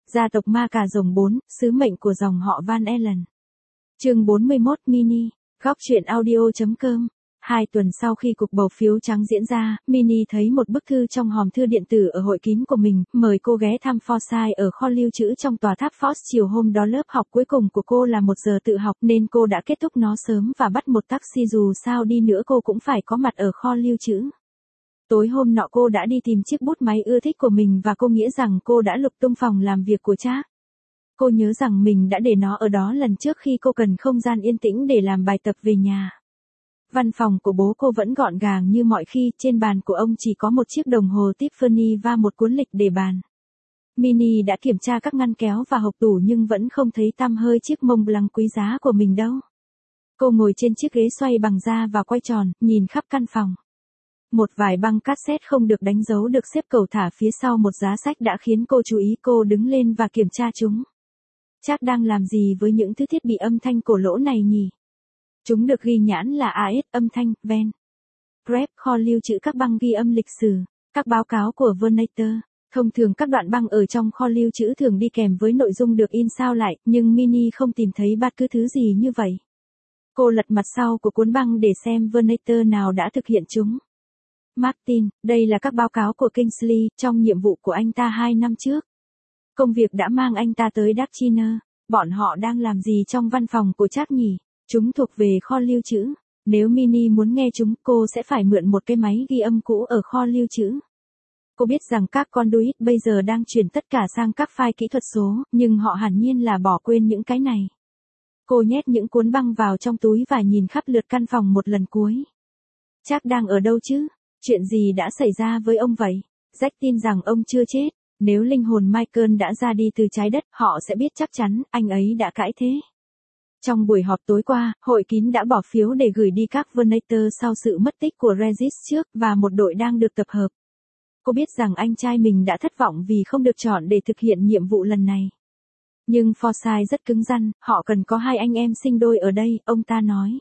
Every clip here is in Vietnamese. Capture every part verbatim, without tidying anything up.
Gia tộc ma cà rồng bốn, sứ mệnh của dòng họ Van Allen. Chương bốn mươi mốt mini, góc truyện audio chấm com. Hai tuần sau khi cuộc bầu phiếu trắng diễn ra, Mini thấy một bức thư trong hòm thư điện tử ở hội kín của mình, mời cô ghé thăm Forsyth ở kho lưu trữ trong tòa tháp Fox. Chiều hôm đó lớp học cuối cùng của cô là một giờ tự học nên cô đã kết thúc nó sớm và bắt một taxi, dù sao đi nữa cô cũng phải có mặt ở kho lưu trữ. Tối hôm nọ cô đã đi tìm chiếc bút máy ưa thích của mình và cô nghĩ rằng cô đã lục tung phòng làm việc của Jack. Cô nhớ rằng mình đã để nó ở đó lần trước khi cô cần không gian yên tĩnh để làm bài tập về nhà. Văn phòng của bố cô vẫn gọn gàng như mọi khi, trên bàn của ông chỉ có một chiếc đồng hồ Tiffany và một cuốn lịch để bàn. Mini đã kiểm tra các ngăn kéo và hộc tủ nhưng vẫn không thấy tăm hơi chiếc Mont Blanc quý giá của mình đâu. Cô ngồi trên chiếc ghế xoay bằng da và quay tròn, nhìn khắp căn phòng. Một vài băng cassette không được đánh dấu được xếp cầu thả phía sau một giá sách đã khiến cô chú ý. Cô đứng lên và kiểm tra chúng. Chắc đang làm gì với những thứ thiết bị âm thanh cổ lỗ này nhỉ? Chúng được ghi nhãn là a ét, âm thanh, ven. Grep, kho lưu trữ các băng ghi âm lịch sử, các báo cáo của Vernator. Thông thường các đoạn băng ở trong kho lưu trữ thường đi kèm với nội dung được in sao lại, nhưng Mini không tìm thấy bất cứ thứ gì như vậy. Cô lật mặt sau của cuốn băng để xem Vernator nào đã thực hiện chúng. Martin, đây là các báo cáo của Kingsley, trong nhiệm vụ của anh ta hai năm trước. Công việc đã mang anh ta tới Dachiner. Bọn họ đang làm gì trong văn phòng của Jack nhỉ? Chúng thuộc về kho lưu trữ. Nếu Mini muốn nghe chúng, cô sẽ phải mượn một cái máy ghi âm cũ ở kho lưu trữ. Cô biết rằng các conduit bây giờ đang chuyển tất cả sang các file kỹ thuật số, nhưng họ hẳn nhiên là bỏ quên những cái này. Cô nhét những cuốn băng vào trong túi và nhìn khắp lượt căn phòng một lần cuối. Jack đang ở đâu chứ? Chuyện gì đã xảy ra với ông vậy? Jack tin rằng ông chưa chết. Nếu linh hồn Michael đã ra đi từ trái đất, họ sẽ biết chắc chắn anh ấy đã cãi thế. Trong buổi họp tối qua, hội kín đã bỏ phiếu để gửi đi các Vernator sau sự mất tích của Regis trước, và một đội đang được tập hợp. Cô biết rằng anh trai mình đã thất vọng vì không được chọn để thực hiện nhiệm vụ lần này. Nhưng Forsyth rất cứng rắn, họ cần có hai anh em sinh đôi ở đây, ông ta nói.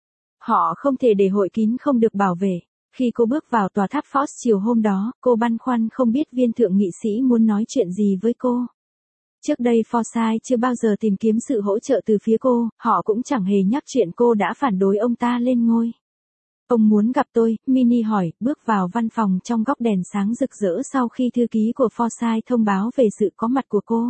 Họ không thể để hội kín không được bảo vệ. Khi cô bước vào tòa tháp Fox chiều hôm đó, cô băn khoăn không biết viên thượng nghị sĩ muốn nói chuyện gì với cô. Trước đây Forsyth chưa bao giờ tìm kiếm sự hỗ trợ từ phía cô, họ cũng chẳng hề nhắc chuyện cô đã phản đối ông ta lên ngôi. Ông muốn gặp tôi, Mini hỏi, bước vào văn phòng trong góc đèn sáng rực rỡ sau khi thư ký của Forsyth thông báo về sự có mặt của cô.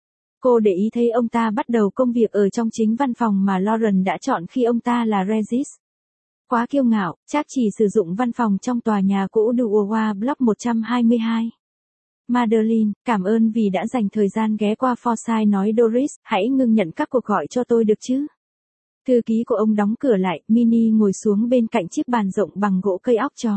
Cô để ý thấy ông ta bắt đầu công việc ở trong chính văn phòng mà Lauren đã chọn khi ông ta là Regis. Quá kiêu ngạo, Jack chỉ sử dụng văn phòng trong tòa nhà cũ Duowa Block một trăm hai mươi hai. Madeline, cảm ơn vì đã dành thời gian ghé qua. Forsyth nói. Doris, hãy ngưng nhận các cuộc gọi cho tôi được chứ? Thư ký của ông đóng cửa lại, Mini ngồi xuống bên cạnh chiếc bàn rộng bằng gỗ cây óc chó.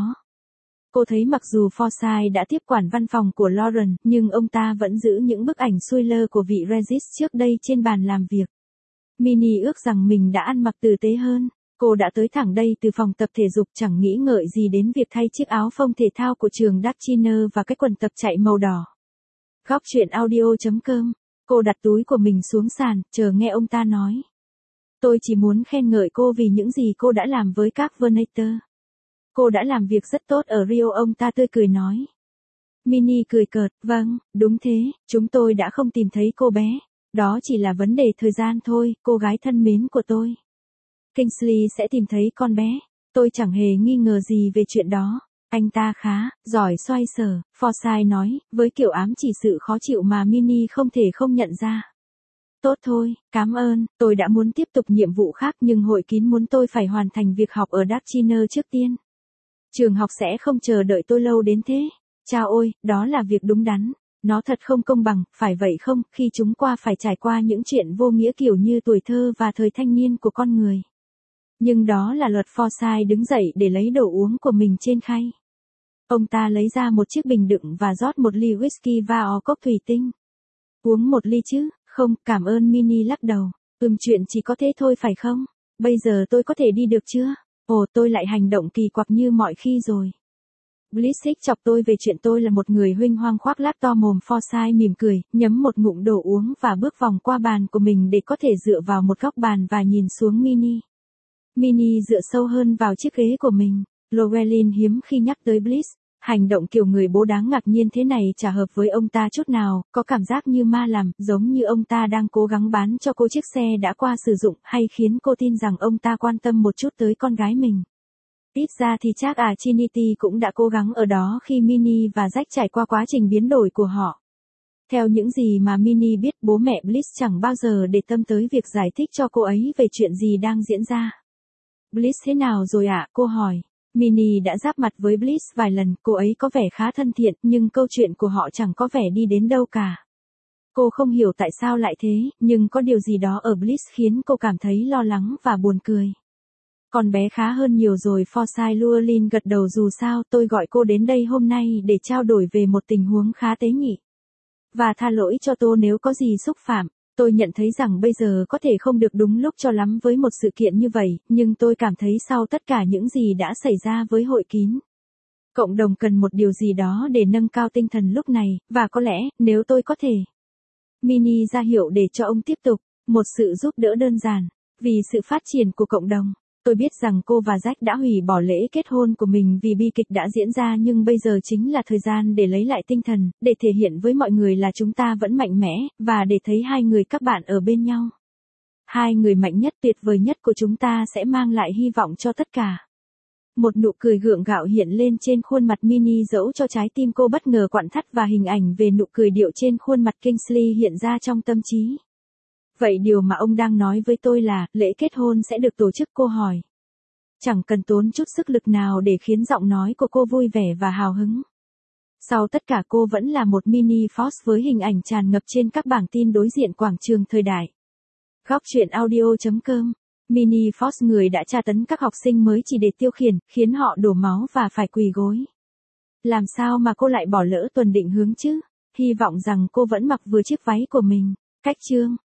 Cô thấy mặc dù Forsyth đã tiếp quản văn phòng của Lauren, nhưng ông ta vẫn giữ những bức ảnh xuôi lơ của vị Regis trước đây trên bàn làm việc. Mini ước rằng mình đã ăn mặc tử tế hơn. Cô đã tới thẳng đây từ phòng tập thể dục, chẳng nghĩ ngợi gì đến việc thay chiếc áo phông thể thao của trường Dachiner và cái quần tập chạy màu đỏ. Góc truyện audio chấm com. Cô đặt túi của mình xuống sàn, chờ nghe ông ta nói. Tôi chỉ muốn khen ngợi cô vì những gì cô đã làm với các Vernator. Cô đã làm việc rất tốt ở Rio, ông ta tươi cười nói. Mini cười cợt, vâng, đúng thế, chúng tôi đã không tìm thấy cô bé. Đó chỉ là vấn đề thời gian thôi, cô gái thân mến của tôi. Kingsley sẽ tìm thấy con bé. Tôi chẳng hề nghi ngờ gì về chuyện đó. Anh ta khá giỏi xoay sở, Forsyth nói, với kiểu ám chỉ sự khó chịu mà Mini không thể không nhận ra. Tốt thôi, cảm ơn, tôi đã muốn tiếp tục nhiệm vụ khác nhưng hội kín muốn tôi phải hoàn thành việc học ở Dachiner trước tiên. Trường học sẽ không chờ đợi tôi lâu đến thế. Chao ôi, đó là việc đúng đắn. Nó thật không công bằng, phải vậy không, khi chúng qua phải trải qua những chuyện vô nghĩa kiểu như tuổi thơ và thời thanh niên của con người. Nhưng đó là luật. Forsyth đứng dậy để lấy đồ uống của mình trên khay. Ông ta lấy ra một chiếc bình đựng và rót một ly whisky vào cốc thủy tinh. Uống một ly chứ? Không, cảm ơn. Mini lắc đầu. Ừm, chuyện chỉ có thế thôi phải không? Bây giờ tôi có thể đi được chưa? Ồ, tôi lại hành động kỳ quặc như mọi khi rồi. Blissig chọc tôi về chuyện tôi là một người huênh hoang khoác lác to mồm. Forsyth mỉm cười, nhấm một ngụm đồ uống và bước vòng qua bàn của mình để có thể dựa vào một góc bàn và nhìn xuống Mini. Mini dựa sâu hơn vào chiếc ghế của mình. Llewellyn hiếm khi nhắc tới Bliss. Hành động kiểu người bố đáng ngạc nhiên thế này chả hợp với ông ta chút nào, có cảm giác như ma làm, giống như ông ta đang cố gắng bán cho cô chiếc xe đã qua sử dụng hay khiến cô tin rằng ông ta quan tâm một chút tới con gái mình. Ít ra thì chắc à Trinity cũng đã cố gắng ở đó khi Minnie và Jack trải qua quá trình biến đổi của họ. Theo những gì mà Minnie biết, bố mẹ Bliss chẳng bao giờ để tâm tới việc giải thích cho cô ấy về chuyện gì đang diễn ra. Bliss thế nào rồi ạ? Cô hỏi. Minnie đã giáp mặt với Bliss vài lần, cô ấy có vẻ khá thân thiện, nhưng câu chuyện của họ chẳng có vẻ đi đến đâu cả. Cô không hiểu tại sao lại thế, nhưng có điều gì đó ở Bliss khiến cô cảm thấy lo lắng và buồn cười. Con bé khá hơn nhiều rồi. Forsyth Llewellyn gật đầu. Dù sao tôi gọi cô đến đây hôm nay để trao đổi về một tình huống khá tế nhị. Và tha lỗi cho tôi nếu có gì xúc phạm. Tôi nhận thấy rằng bây giờ có thể không được đúng lúc cho lắm với một sự kiện như vậy, nhưng tôi cảm thấy sau tất cả những gì đã xảy ra với hội kín, cộng đồng cần một điều gì đó để nâng cao tinh thần lúc này, và có lẽ, nếu tôi có thể. Minnie ra hiệu để cho ông tiếp tục, một sự giúp đỡ đơn giản, vì sự phát triển của cộng đồng. Tôi biết rằng cô và Jack đã hủy bỏ lễ kết hôn của mình vì bi kịch đã diễn ra, nhưng bây giờ chính là thời gian để lấy lại tinh thần, để thể hiện với mọi người là chúng ta vẫn mạnh mẽ, và để thấy hai người các bạn ở bên nhau. Hai người mạnh nhất, tuyệt vời nhất của chúng ta sẽ mang lại hy vọng cho tất cả. Một nụ cười gượng gạo hiện lên trên khuôn mặt Minnie, dẫu cho trái tim cô bất ngờ quặn thắt và hình ảnh về nụ cười điệu trên khuôn mặt Kingsley hiện ra trong tâm trí. Vậy điều mà ông đang nói với tôi là, lễ kết hôn sẽ được tổ chức? Cô hỏi. Chẳng cần tốn chút sức lực nào để khiến giọng nói của cô vui vẻ và hào hứng. Sau tất cả, cô vẫn là một Minnie Fox với hình ảnh tràn ngập trên các bảng tin đối diện quảng trường thời đại. Góc truyện audio chấm com. Minnie Fox, người đã tra tấn các học sinh mới chỉ để tiêu khiển, khiến họ đổ máu và phải quỳ gối. Làm sao mà cô lại bỏ lỡ tuần định hướng chứ? Hy vọng rằng cô vẫn mặc vừa chiếc váy của mình. Cách chương.